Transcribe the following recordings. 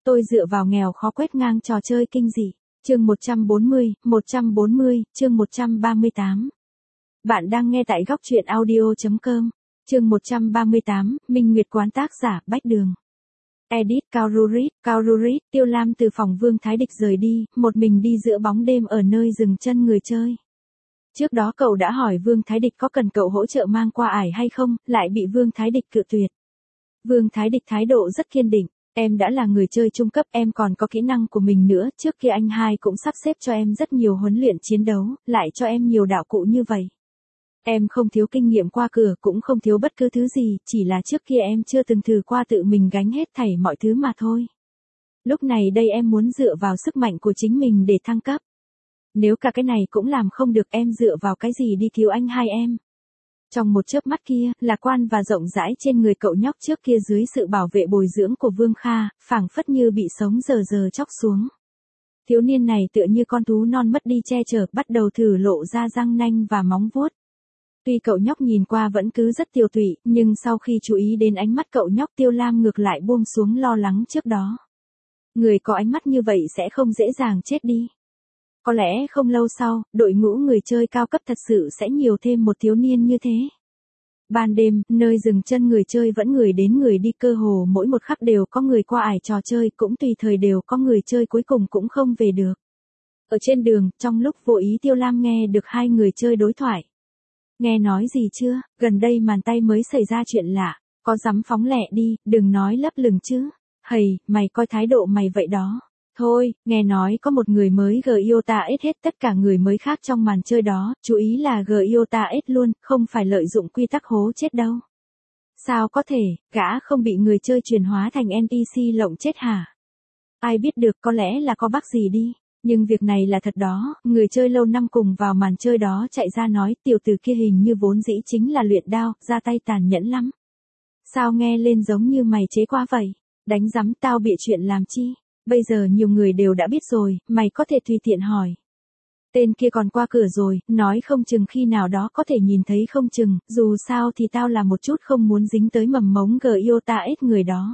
Tôi dựa vào nghèo khó quét ngang trò chơi kinh dị. Chương 140, chương 138. Bạn đang nghe tại góc truyện audio.com. Chương 138, Minh Nguyệt quán, tác giả Bách Đường. Edit Kaururit, Tiêu Lam từ phòng Vương Thái Địch rời đi, một mình đi giữa bóng đêm ở nơi dừng chân người chơi. Trước đó cậu đã hỏi Vương Thái Địch có cần cậu hỗ trợ mang qua ải hay không, lại bị Vương Thái Địch cự tuyệt. Vương Thái Địch thái độ rất kiên định. Em đã là người chơi trung cấp, em còn có kỹ năng của mình nữa, trước kia anh hai cũng sắp xếp cho em rất nhiều huấn luyện chiến đấu, lại cho em nhiều đạo cụ như vậy. Em không thiếu kinh nghiệm qua cửa, cũng không thiếu bất cứ thứ gì, chỉ là trước kia em chưa từng thử qua tự mình gánh hết thảy mọi thứ mà thôi. Lúc này đây em muốn dựa vào sức mạnh của chính mình để thăng cấp. Nếu cả cái này cũng làm không được, em dựa vào cái gì đi cứu anh hai em? Trong một chớp mắt kia, lạc quan và rộng rãi trên người cậu nhóc trước kia dưới sự bảo vệ bồi dưỡng của Vương Kha, phảng phất như bị sống giờ chóc xuống. Thiếu niên này tựa như con thú non mất đi che chở, bắt đầu thử lộ ra răng nanh và móng vuốt. Tuy cậu nhóc nhìn qua vẫn cứ rất tiều tụy, nhưng sau khi chú ý đến ánh mắt cậu nhóc, Tiêu Lam ngược lại buông xuống lo lắng trước đó. Người có ánh mắt như vậy sẽ không dễ dàng chết đi. Có lẽ không lâu sau, đội ngũ người chơi cao cấp thật sự sẽ nhiều thêm một thiếu niên như thế. Ban đêm, nơi dừng chân người chơi vẫn người đến người đi, cơ hồ mỗi một khắc đều có người qua ải trò chơi, cũng tùy thời đều có người chơi cuối cùng cũng không về được. Ở trên đường, trong lúc vô ý Tiêu Lam nghe được hai người chơi đối thoại. Nghe nói gì chưa, gần đây màn tay mới xảy ra chuyện lạ, có dám phóng lẹ đi, đừng nói lấp lửng chứ. Hầy, mày coi thái độ mày vậy đó. Thôi, nghe nói có một người mới Giota S hết tất cả người mới khác trong màn chơi đó, chú ý là Giota S luôn, không phải lợi dụng quy tắc hố chết đâu. Sao có thể, gã không bị người chơi chuyển hóa thành NPC lộng chết hả? Ai biết được, có lẽ là có bug gì đi. Nhưng việc này là thật đó, người chơi lâu năm cùng vào màn chơi đó chạy ra nói, tiểu tử kia hình như vốn dĩ chính là luyện đao, ra tay tàn nhẫn lắm. Sao nghe lên giống như mày chế qua vậy? Đánh rắm tao bịa chuyện làm chi? Bây giờ nhiều người đều đã biết rồi, mày có thể tùy tiện hỏi. Tên kia còn qua cửa rồi, nói không chừng khi nào đó có thể nhìn thấy không chừng, dù sao thì tao là một chút không muốn dính tới mầm mống Giota S người đó.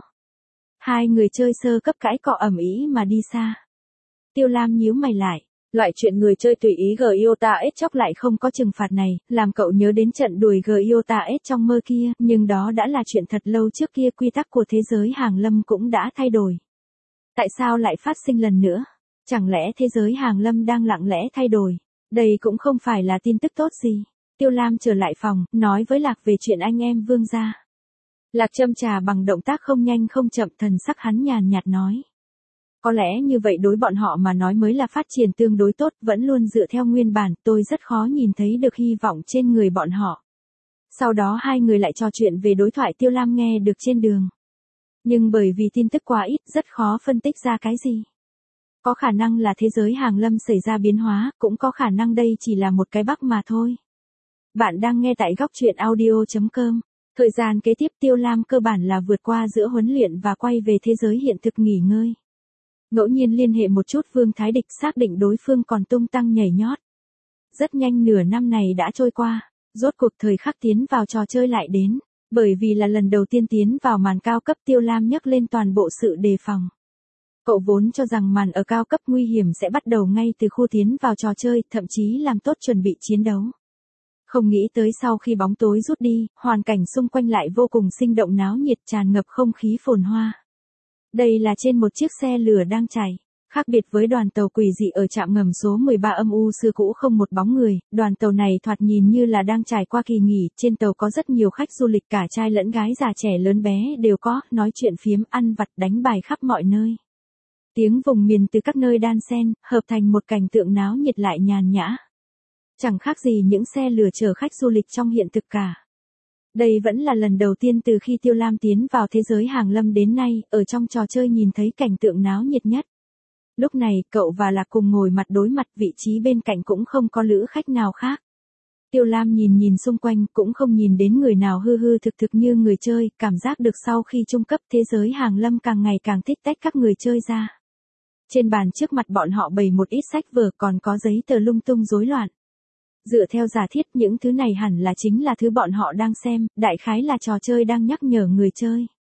Hai người chơi sơ cấp cãi cọ ầm ĩ mà đi xa. Tiêu Lam nhíu mày lại, loại chuyện người chơi tùy ý Giota S chóc lại không có trừng phạt này, làm cậu nhớ đến trận đuổi Giota S trong mơ kia, nhưng đó đã là chuyện thật lâu trước kia, quy tắc của thế giới hàng lâm cũng đã thay đổi. Tại sao lại phát sinh lần nữa? Chẳng lẽ thế giới hàng lâm đang lặng lẽ thay đổi? Đây cũng không phải là tin tức tốt gì. Tiêu Lam trở lại phòng, nói với Lạc về chuyện anh em Vương gia. Lạc châm trà bằng động tác không nhanh không chậm, thần sắc hắn nhàn nhạt nói. Có lẽ như vậy đối bọn họ mà nói mới là phát triển tương đối tốt, vẫn luôn dựa theo nguyên bản, tôi rất khó nhìn thấy được hy vọng trên người bọn họ. Sau đó hai người lại trò chuyện về đối thoại Tiêu Lam nghe được trên đường. Nhưng bởi vì tin tức quá ít, rất khó phân tích ra cái gì. Có khả năng là thế giới hàng lâm xảy ra biến hóa, cũng có khả năng đây chỉ là một cái bug mà thôi. Bạn đang nghe tại góc truyện audio.com. Thời gian kế tiếp Tiêu Lam cơ bản là vượt qua giữa huấn luyện và quay về thế giới hiện thực nghỉ ngơi. Ngẫu nhiên liên hệ một chút Vương Thái Địch, xác định đối phương còn tung tăng nhảy nhót. Rất nhanh nửa năm này đã trôi qua, rốt cuộc thời khắc tiến vào trò chơi lại đến. Bởi vì là lần đầu tiên tiến vào màn cao cấp, Tiêu Lam nhấc lên toàn bộ sự đề phòng. Cậu vốn cho rằng màn ở cao cấp nguy hiểm sẽ bắt đầu ngay từ khu tiến vào trò chơi, thậm chí làm tốt chuẩn bị chiến đấu. Không nghĩ tới sau khi bóng tối rút đi, hoàn cảnh xung quanh lại vô cùng sinh động náo nhiệt, tràn ngập không khí phồn hoa. Đây là trên một chiếc xe lửa đang chạy. Khác biệt với đoàn tàu quỷ dị ở trạm ngầm số 13 âm u xưa cũ không một bóng người, đoàn tàu này thoạt nhìn như là đang trải qua kỳ nghỉ, trên tàu có rất nhiều khách du lịch cả trai lẫn gái, già trẻ lớn bé đều có, nói chuyện phiếm, ăn vặt, đánh bài khắp mọi nơi. Tiếng vùng miền từ các nơi đan xen, hợp thành một cảnh tượng náo nhiệt lại nhàn nhã. Chẳng khác gì những xe lửa chở khách du lịch trong hiện thực cả. Đây vẫn là lần đầu tiên từ khi Tiêu Lam tiến vào thế giới hàng lâm đến nay, ở trong trò chơi nhìn thấy cảnh tượng náo nhiệt nhất. Lúc này, cậu và Lạc cùng ngồi mặt đối mặt, vị trí bên cạnh cũng không có lữ khách nào khác. Tiêu Lam nhìn xung quanh, cũng không nhìn đến người nào hư hư thực thực như người chơi, cảm giác được sau khi trung cấp thế giới hàng lâm càng ngày càng thích tách các người chơi ra. Trên bàn trước mặt bọn họ bày một ít sách vở, còn có giấy tờ lung tung rối loạn. Dựa theo giả thiết, những thứ này hẳn là chính là thứ bọn họ đang xem, đại khái là trò chơi đang nhắc nhở người chơi.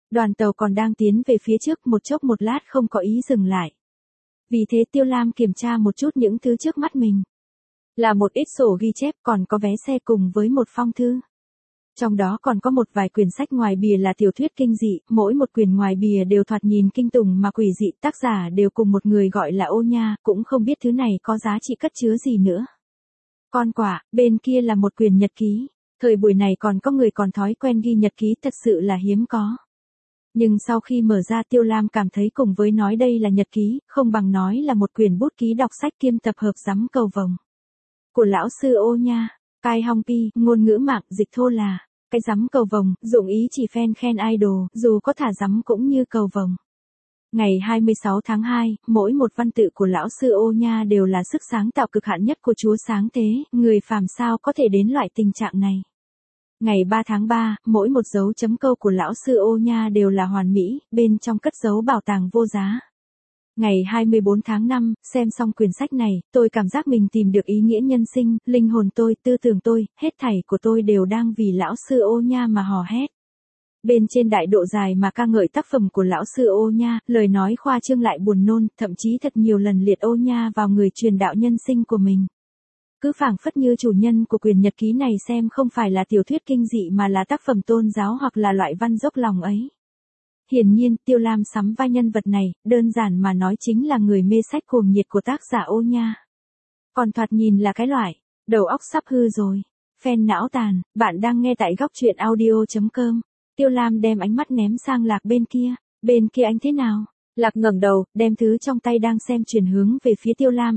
Đoàn tàu còn đang tiến về phía trước một chốc một lát không có ý dừng lại. Vì thế Tiêu Lam kiểm tra một chút những thứ trước mắt mình. Là một ít sổ ghi chép, còn có vé xe cùng với một phong thư. Trong đó còn có một vài quyển sách ngoài bìa là tiểu thuyết kinh dị, mỗi một quyển ngoài bìa đều thoạt nhìn kinh tủng mà quỷ dị, tác giả đều cùng một người gọi là Ô Nha, cũng không biết thứ này có giá trị cất chứa gì nữa. Con quả, bên kia là một quyển nhật ký, thời buổi này còn có người còn thói quen ghi nhật ký thật sự là hiếm có. Nhưng sau khi mở ra Tiêu Lam cảm thấy cùng với nói đây là nhật ký, không bằng nói là một quyển bút ký đọc sách kiêm tập hợp giám cầu vồng. Của lão sư Ô Nha, Cai Hong Pi, ngôn ngữ mạng dịch thô là, cái giám cầu vồng, dụng ý chỉ phen khen idol, dù có thả giám cũng như cầu vồng. Ngày 26 tháng 2, mỗi một văn tự của lão sư Ô Nha đều là sức sáng tạo cực hạn nhất của Chúa sáng thế, người phàm sao có thể đến loại tình trạng này. Ngày 3 tháng 3, mỗi một dấu chấm câu của lão sư Ô Nha đều là hoàn mỹ, bên trong cất giấu bảo tàng vô giá. Ngày 24 tháng 5, xem xong quyển sách này, tôi cảm giác mình tìm được ý nghĩa nhân sinh, linh hồn tôi, tư tưởng tôi, hết thảy của tôi đều đang vì lão sư Ô Nha mà hò hét. Bên trên đại độ dài mà ca ngợi tác phẩm của lão sư Ô Nha, lời nói khoa trương lại buồn nôn, thậm chí thật nhiều lần liệt Ô Nha vào người truyền đạo nhân sinh của mình. Cứ phảng phất như chủ nhân của quyển nhật ký này xem không phải là tiểu thuyết kinh dị mà là tác phẩm tôn giáo hoặc là loại văn dốc lòng ấy. Hiển nhiên, Tiêu Lam sắm vai nhân vật này, đơn giản mà nói chính là người mê sách cuồng nhiệt của tác giả Ô Nha. Còn thoạt nhìn là cái loại, đầu óc sắp hư rồi, phen não tàn, bạn đang nghe tại góc truyện audio.com. Tiêu Lam đem ánh mắt ném sang Lạc bên kia anh thế nào? Lạc ngẩng đầu, đem thứ trong tay đang xem chuyển hướng về phía Tiêu Lam,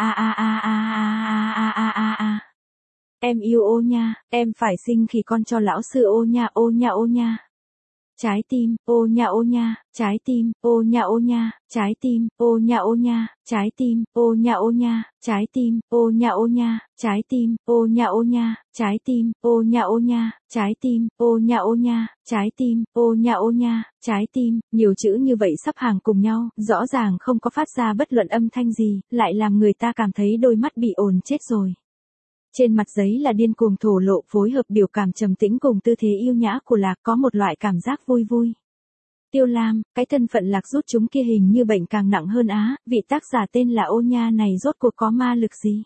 Em yêu Ô Nha, em phải sinh khỉ con cho lão sư Ô Nha, Ô Nha Ô Nha. Trái tim, Ô Nha Ô Nha, trái tim, Ô Nha Ô Nha, trái tim, Ô Nha Ô Nha, trái tim, Ô Nha Ô Nha, trái tim, Ô Nha Ô Nha, trái tim, Ô Nha Ô Nha, trái tim, Ô Nha Ô Nha, trái tim, Ô Nha Ô Nha, trái tim, Ô Nha Ô Nha, trái tim, nhiều chữ như vậy sắp hàng cùng nhau, rõ ràng không có phát ra bất luận âm thanh gì, lại làm người ta cảm thấy đôi mắt bị ồn chết rồi. Trên mặt giấy là điên cuồng thổ lộ phối hợp biểu cảm trầm tĩnh cùng tư thế yêu nhã của Lạc có một loại cảm giác vui vui. Tiêu Lam, cái thân phận Lạc rút chúng kia hình như bệnh càng nặng hơn á, vị tác giả tên là Ô Nha này rốt cuộc có ma lực gì?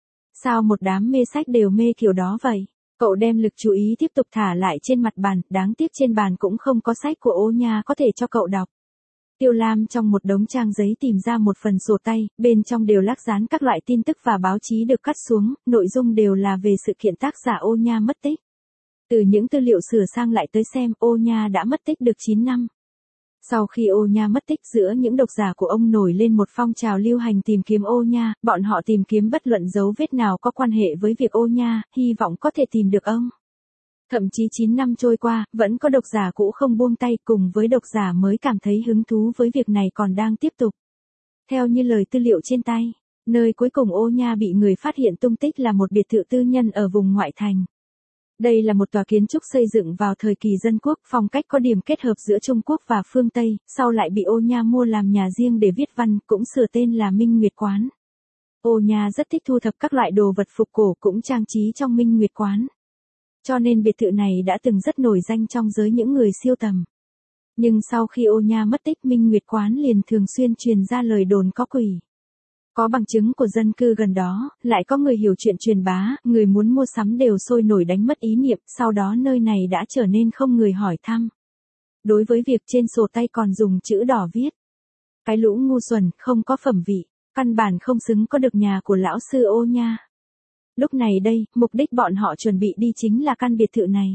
Sao một đám mê sách đều mê kiểu đó vậy? Cậu đem lực chú ý tiếp tục thả lại trên mặt bàn, đáng tiếc trên bàn cũng không có sách của Ô Nha có thể cho cậu đọc. Tiêu Lam trong một đống trang giấy tìm ra một phần sổ tay, bên trong đều lác dán các loại tin tức và báo chí được cắt xuống, nội dung đều là về sự kiện tác giả Ô Nha mất tích. Từ những tư liệu sửa sang lại tới xem, Ô Nha đã mất tích được 9 năm. Sau khi Ô Nha mất tích, giữa những độc giả của ông nổi lên một phong trào lưu hành tìm kiếm Ô Nha, bọn họ tìm kiếm bất luận dấu vết nào có quan hệ với việc Ô Nha, hy vọng có thể tìm được ông. Thậm chí 9 năm trôi qua, vẫn có độc giả cũ không buông tay, cùng với độc giả mới cảm thấy hứng thú với việc này còn đang tiếp tục. Theo như lời tư liệu trên tay, nơi cuối cùng Ô Nha bị người phát hiện tung tích là một biệt thự tư nhân ở vùng ngoại thành. Đây là một tòa kiến trúc xây dựng vào thời kỳ dân quốc, phong cách có điểm kết hợp giữa Trung Quốc và phương Tây, sau lại bị Ô Nha mua làm nhà riêng để viết văn, cũng sửa tên là Minh Nguyệt Quán. Ô Nha rất thích thu thập các loại đồ vật phục cổ cũng trang trí trong Minh Nguyệt Quán. Cho nên biệt thự này đã từng rất nổi danh trong giới những người siêu tầm. Nhưng sau khi Ô Nha mất tích, Minh Nguyệt Quán liền thường xuyên truyền ra lời đồn có quỷ. Có bằng chứng của dân cư gần đó, lại có người hiểu chuyện truyền bá, người muốn mua sắm đều sôi nổi đánh mất ý niệm, sau đó nơi này đã trở nên không người hỏi thăm. Đối với việc trên sổ tay còn dùng chữ đỏ viết, cái lũ ngu xuẩn, không có phẩm vị, căn bản không xứng có được nhà của lão sư Ô Nha. Lúc này đây, mục đích bọn họ chuẩn bị đi chính là căn biệt thự này.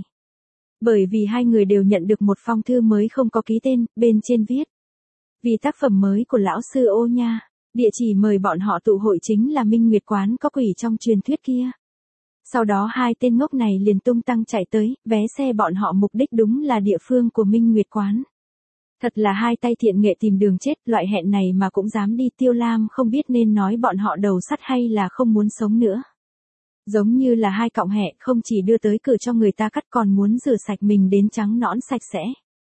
Bởi vì hai người đều nhận được một phong thư mới không có ký tên, bên trên viết: vì tác phẩm mới của lão sư Ô Nha, địa chỉ mời bọn họ tụ hội chính là Minh Nguyệt Quán có quỷ trong truyền thuyết kia. Sau đó hai tên ngốc này liền tung tăng chạy tới, vé xe bọn họ mục đích đúng là địa phương của Minh Nguyệt Quán. Thật là hai tay thiện nghệ tìm đường chết, loại hẹn này mà cũng dám đi. Tiêu Lam không biết nên nói bọn họ đầu sắt hay là không muốn sống nữa. Giống như là hai cọng hẹ, không chỉ đưa tới cửa cho người ta cắt còn muốn rửa sạch mình đến trắng nõn sạch sẽ.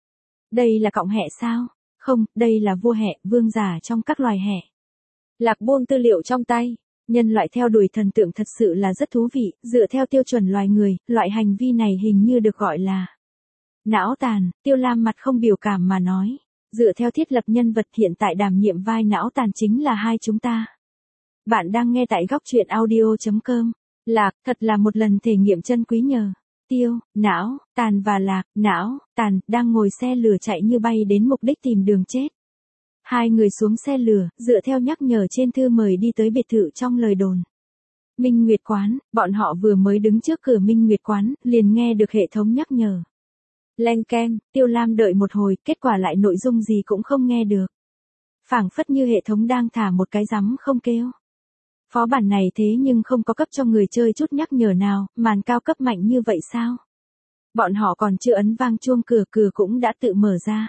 Đây là cọng hẹ sao? Không, đây là vua hẹ, vương giả trong các loài hẹ. Lạc buông tư liệu trong tay. Nhân loại theo đuổi thần tượng thật sự là rất thú vị, dựa theo tiêu chuẩn loài người, loại hành vi này hình như được gọi là Não tàn, Tiêu Lam mặt không biểu cảm mà nói. Dựa theo thiết lập nhân vật hiện tại đảm nhiệm vai não tàn chính là hai chúng ta. Bạn đang nghe tại góc truyện audio.com. Lạc, thật là một lần thể nghiệm chân quý nhờ. Tiêu, não, tàn và Lạc, não, tàn, đang ngồi xe lửa chạy như bay đến mục đích tìm đường chết. Hai người xuống xe lửa, dựa theo nhắc nhở trên thư mời đi tới biệt thự trong lời đồn. Minh Nguyệt Quán, bọn họ vừa mới đứng trước cửa Minh Nguyệt Quán, liền nghe được hệ thống nhắc nhở. Leng keng, Tiêu Lam đợi một hồi, kết quả lại nội dung gì cũng không nghe được. Phảng phất như hệ thống đang thả một cái rắm không kêu. Phó bản này thế nhưng không có cấp cho người chơi chút nhắc nhở nào, màn cao cấp mạnh như vậy sao? Bọn họ còn chưa ấn vang chuông cửa, cửa cũng đã tự mở ra.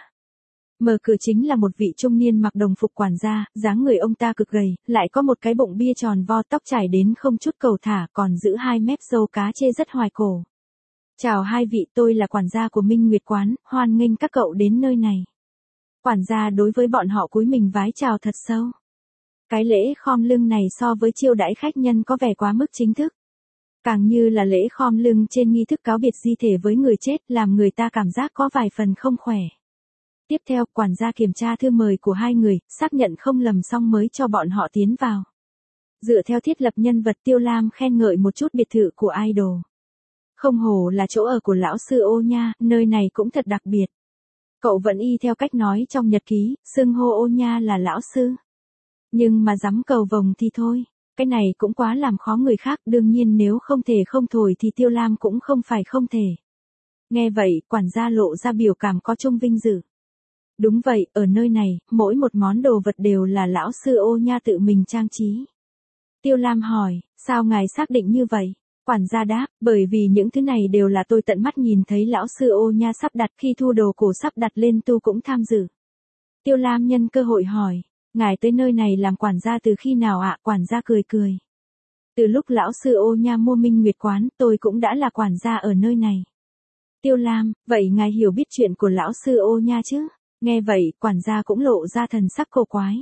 Mở cửa chính là một vị trung niên mặc đồng phục quản gia, dáng người ông ta cực gầy, lại có một cái bụng bia tròn vo, tóc trải đến không chút cầu thả, còn giữ hai mép râu cá chê rất hoài cổ. Chào hai vị, tôi là quản gia của Minh Nguyệt Quán, hoan nghênh các cậu đến nơi này. Quản gia đối với bọn họ cúi mình vái chào thật sâu. Cái lễ khom lưng này so với chiêu đãi khách nhân có vẻ quá mức chính thức. Càng như là lễ khom lưng trên nghi thức cáo biệt di thể với người chết, làm người ta cảm giác có vài phần không khỏe. Tiếp theo, quản gia kiểm tra thư mời của hai người, xác nhận không lầm xong mới cho bọn họ tiến vào. Dựa theo thiết lập nhân vật, Tiêu Lam khen ngợi một chút biệt thự của idol. Không hổ là chỗ ở của lão sư Ô Nha, nơi này cũng thật đặc biệt. Cậu vẫn y theo cách nói trong nhật ký, xưng hô Ô Nha là lão sư. Nhưng mà dám cầu vồng thì thôi, cái này cũng quá làm khó người khác, đương nhiên nếu không thể không thổi thì Tiêu Lam cũng không phải không thể. Nghe vậy, quản gia lộ ra biểu cảm có chung vinh dự. Đúng vậy, ở nơi này, mỗi một món đồ vật đều là lão sư Ô Nha tự mình trang trí. Tiêu Lam hỏi, sao ngài xác định như vậy? Quản gia đáp, bởi vì những thứ này đều là tôi tận mắt nhìn thấy lão sư Ô Nha sắp đặt, khi thu đồ cổ sắp đặt lên tu cũng tham dự. Tiêu Lam nhân cơ hội hỏi, ngài tới nơi này làm quản gia từ khi nào ạ? Quản gia cười cười. Từ lúc lão sư Ô Nha mua Minh Nguyệt Quán, tôi cũng đã là quản gia ở nơi này. Tiêu Lam, vậy ngài hiểu biết chuyện của lão sư Ô Nha chứ? Nghe vậy, quản gia cũng lộ ra thần sắc cổ quái.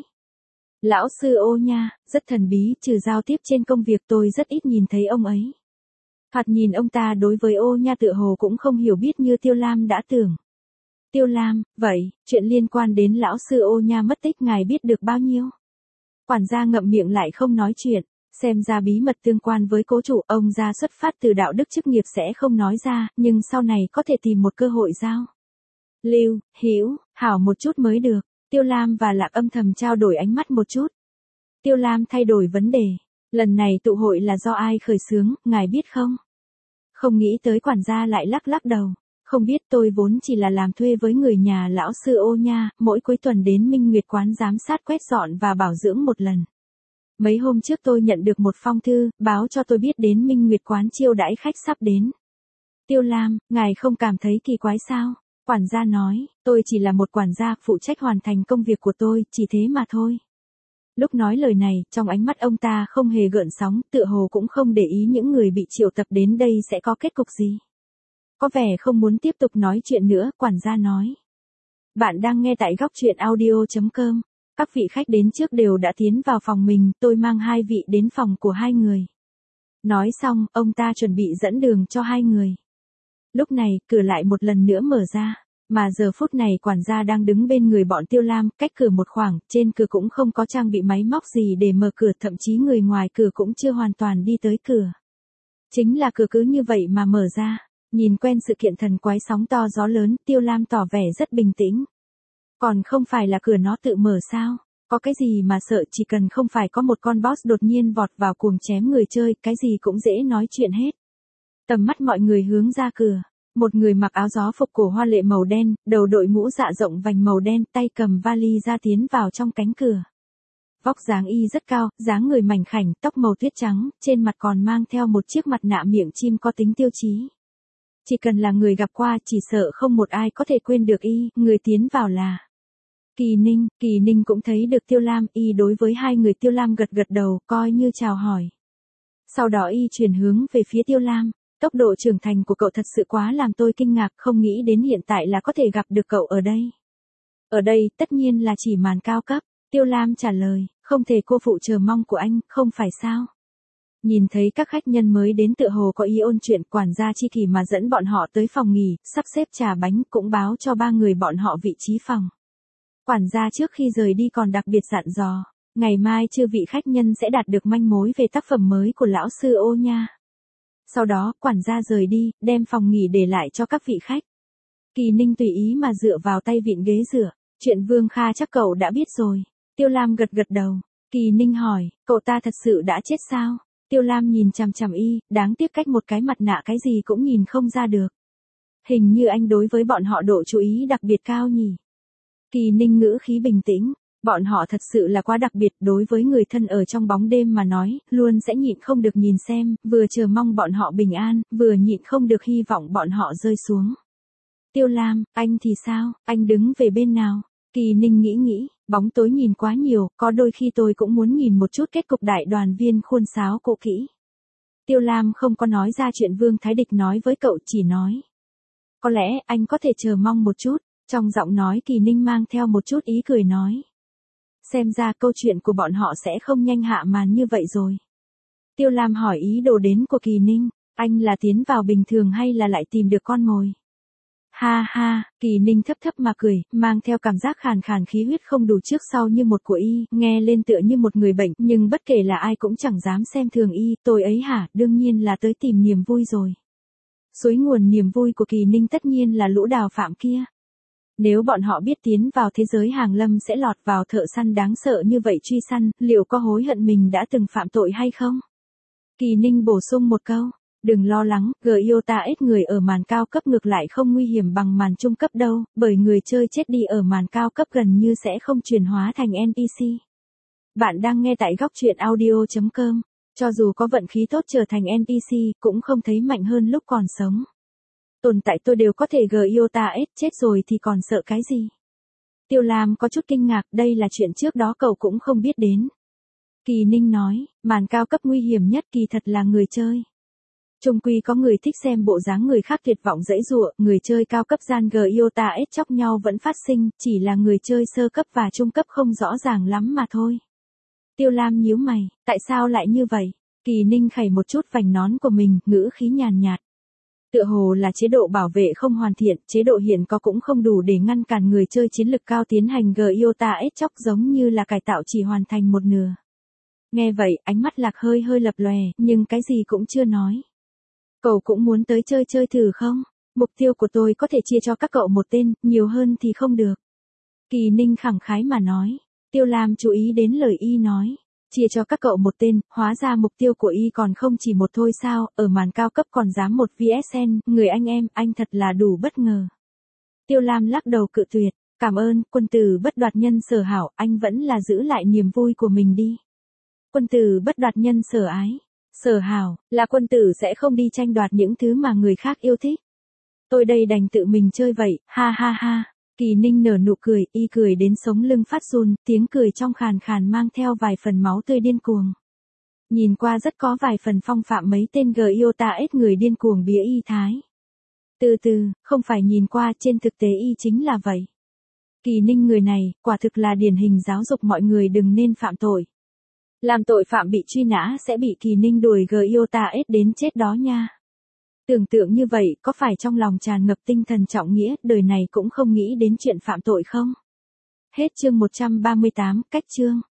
Lão sư Ô Nha, rất thần bí, trừ giao tiếp trên công việc tôi rất ít nhìn thấy ông ấy. Thoạt nhìn ông ta đối với Ô Nha tựa hồ cũng không hiểu biết như Tiêu Lam đã tưởng. Tiêu Lam, vậy, chuyện liên quan đến lão sư Ô Nha mất tích ngài biết được bao nhiêu? Quản gia ngậm miệng lại không nói chuyện, xem ra bí mật tương quan với cố chủ ông ra xuất phát từ đạo đức chức nghiệp sẽ không nói ra, nhưng sau này có thể tìm một cơ hội giao. Lưu, Hữu, hảo một chút mới được. Tiêu Lam và Lạc âm thầm trao đổi ánh mắt một chút. Tiêu Lam thay đổi vấn đề. Lần này tụ hội là do ai khởi xướng, ngài biết không? Không nghĩ tới quản gia lại lắc lắc đầu. Không biết, tôi vốn chỉ là làm thuê với người nhà lão sư Ô Nha, mỗi cuối tuần đến Minh Nguyệt Quán giám sát quét dọn và bảo dưỡng một lần. Mấy hôm trước tôi nhận được một phong thư, báo cho tôi biết đến Minh Nguyệt Quán chiêu đãi khách sắp đến. Tiêu Lam, ngài không cảm thấy kỳ quái sao? Quản gia nói, tôi chỉ là một quản gia, phụ trách hoàn thành công việc của tôi, chỉ thế mà thôi. Lúc nói lời này, trong ánh mắt ông ta không hề gợn sóng, tựa hồ cũng không để ý những người bị triệu tập đến đây sẽ có kết cục gì. Có vẻ không muốn tiếp tục nói chuyện nữa, quản gia nói. Bạn đang nghe tại góc truyện audio.com. Các vị khách đến trước đều đã tiến vào phòng mình, tôi mang hai vị đến phòng của hai người. Nói xong, ông ta chuẩn bị dẫn đường cho hai người. Lúc này, cửa lại một lần nữa mở ra, mà giờ phút này quản gia đang đứng bên người bọn Tiêu Lam, cách cửa một khoảng, trên cửa cũng không có trang bị máy móc gì để mở cửa, thậm chí người ngoài cửa cũng chưa hoàn toàn đi tới cửa. Chính là cửa cứ như vậy mà mở ra, nhìn quen sự kiện thần quái sóng to gió lớn, Tiêu Lam tỏ vẻ rất bình tĩnh. Còn không phải là cửa nó tự mở sao? Có cái gì mà sợ, chỉ cần không phải có một con boss đột nhiên vọt vào cuồng chém người chơi, cái gì cũng dễ nói chuyện hết. Tầm mắt mọi người hướng ra cửa. Một người mặc áo gió phục cổ hoa lệ màu đen, đầu đội mũ dạ rộng vành màu đen, tay cầm vali ra tiến vào trong cánh cửa. Vóc dáng y rất cao, dáng người mảnh khảnh, tóc màu tuyết trắng, trên mặt còn mang theo một chiếc mặt nạ miệng chim có tính tiêu chí. Chỉ cần là người gặp qua, chỉ sợ không một ai có thể quên được y, người tiến vào là Kỳ Ninh cũng thấy được Tiêu Lam, y đối với hai người Tiêu Lam gật gật đầu, coi như chào hỏi. Sau đó y chuyển hướng về phía Tiêu Lam. Tốc độ trưởng thành của cậu thật sự quá làm tôi kinh ngạc, không nghĩ đến hiện tại là có thể gặp được cậu ở đây. Ở đây, tất nhiên là chỉ màn cao cấp. Tiêu Lam trả lời, không thể cô phụ chờ mong của anh, không phải sao? Nhìn thấy các khách nhân mới đến tựa hồ có ý ôn chuyện, quản gia Chi Kỳ mà dẫn bọn họ tới phòng nghỉ, sắp xếp trà bánh, cũng báo cho ba người bọn họ vị trí phòng. Quản gia trước khi rời đi còn đặc biệt dặn dò, ngày mai chư vị khách nhân sẽ đạt được manh mối về tác phẩm mới của lão sư Ô nha. Sau đó, quản gia rời đi, đem phòng nghỉ để lại cho các vị khách. Kỳ Ninh tùy ý mà dựa vào tay vịn ghế dựa, chuyện Vương Kha chắc cậu đã biết rồi. Tiêu Lam gật gật đầu. Kỳ Ninh hỏi, cậu ta thật sự đã chết sao? Tiêu Lam nhìn chằm chằm y, đáng tiếc cách một cái mặt nạ cái gì cũng nhìn không ra được. Hình như anh đối với bọn họ độ chú ý đặc biệt cao nhỉ. Kỳ Ninh ngữ khí bình tĩnh, bọn họ thật sự là quá đặc biệt, đối với người thân ở trong bóng đêm mà nói, luôn sẽ nhịn không được nhìn xem, vừa chờ mong bọn họ bình an, vừa nhịn không được hy vọng bọn họ rơi xuống. Tiêu Lam, anh thì sao, anh đứng về bên nào? Kỳ Ninh nghĩ, bóng tối nhìn quá nhiều, có đôi khi tôi cũng muốn nhìn một chút kết cục đại đoàn viên khuôn sáo cộ kỹ. Tiêu Lam không có nói ra chuyện Vương Thái Địch nói với cậu, chỉ nói. Có lẽ anh có thể chờ mong một chút, trong giọng nói Kỳ Ninh mang theo một chút ý cười nói. Xem ra câu chuyện của bọn họ sẽ không nhanh hạ màn như vậy rồi. Tiêu Lam hỏi ý đồ đến của Kỳ Ninh, anh là tiến vào bình thường hay là lại tìm được con mồi? Ha ha, Kỳ Ninh thấp thấp mà cười, mang theo cảm giác khàn khàn khí huyết không đủ trước sau như một của y, nghe lên tựa như một người bệnh, nhưng bất kể là ai cũng chẳng dám xem thường y, tôi ấy hả, đương nhiên là tới tìm niềm vui rồi. Suối nguồn niềm vui của Kỳ Ninh tất nhiên là lũ đào phạm kia. Nếu bọn họ biết tiến vào thế giới hàng lâm sẽ lọt vào thợ săn đáng sợ như vậy truy săn, liệu có hối hận mình đã từng phạm tội hay không? Kỳ Ninh bổ sung một câu. Đừng lo lắng, Gyota ít người ở màn cao cấp ngược lại không nguy hiểm bằng màn trung cấp đâu, bởi người chơi chết đi ở màn cao cấp gần như sẽ không chuyển hóa thành NPC. Bạn đang nghe tại góc truyện audio.com. Cho dù có vận khí tốt trở thành NPC, cũng không thấy mạnh hơn lúc còn sống. Tồn tại tôi đều có thể Gyota ít chết rồi thì còn sợ cái gì? Tiêu Lam có chút kinh ngạc, đây là chuyện trước đó cậu cũng không biết đến. Kỳ Ninh nói, màn cao cấp nguy hiểm nhất kỳ thật là người chơi. Chung quy có người thích xem bộ dáng người khác tuyệt vọng dãy dụa, người chơi cao cấp gian Gyota ít chóc nhau vẫn phát sinh, chỉ là người chơi sơ cấp và trung cấp không rõ ràng lắm mà thôi. Tiêu Lam nhíu mày, tại sao lại như vậy? Kỳ Ninh khẩy một chút vành nón của mình, ngữ khí nhàn nhạt. Tựa hồ là chế độ bảo vệ không hoàn thiện, chế độ hiện có cũng không đủ để ngăn cản người chơi chiến lực cao tiến hành Gyota ít chóc, giống như là cải tạo chỉ hoàn thành một nửa. Nghe vậy, ánh mắt Lạc hơi lập lòe, nhưng cái gì cũng chưa nói. Cậu cũng muốn tới chơi thử không? Mục tiêu của tôi có thể chia cho các cậu một tên, nhiều hơn thì không được. Kỳ Ninh khẳng khái mà nói. Tiêu Lam chú ý đến lời y nói. Chia cho các cậu một tên, hóa ra mục tiêu của y còn không chỉ một thôi sao, ở màn cao cấp còn dám một VSN, người anh em, anh thật là đủ bất ngờ. Tiêu Lam lắc đầu cự tuyệt, cảm ơn, quân tử bất đoạt nhân sở hảo, anh vẫn là giữ lại niềm vui của mình đi. Quân tử bất đoạt nhân sở ái. Sở hảo, là quân tử sẽ không đi tranh đoạt những thứ mà người khác yêu thích. Tôi đây đành tự mình chơi vậy, ha ha ha. Kỳ Ninh nở nụ cười, y cười đến sống lưng phát run, tiếng cười trong khàn khàn mang theo vài phần máu tươi điên cuồng. Nhìn qua rất có vài phần phong phạm mấy tên Gyota ít người điên cuồng bía y thái. Từ từ, không phải nhìn qua, trên thực tế y chính là vậy. Kỳ Ninh người này, quả thực là điển hình giáo dục mọi người đừng nên phạm tội. Làm tội phạm bị truy nã sẽ bị Kỳ Ninh đuổi Gyota ít đến chết đó nha. Tưởng tượng như vậy, có phải trong lòng tràn ngập tinh thần trọng nghĩa, đời này cũng không nghĩ đến chuyện phạm tội không? Hết chương 138, cách chương.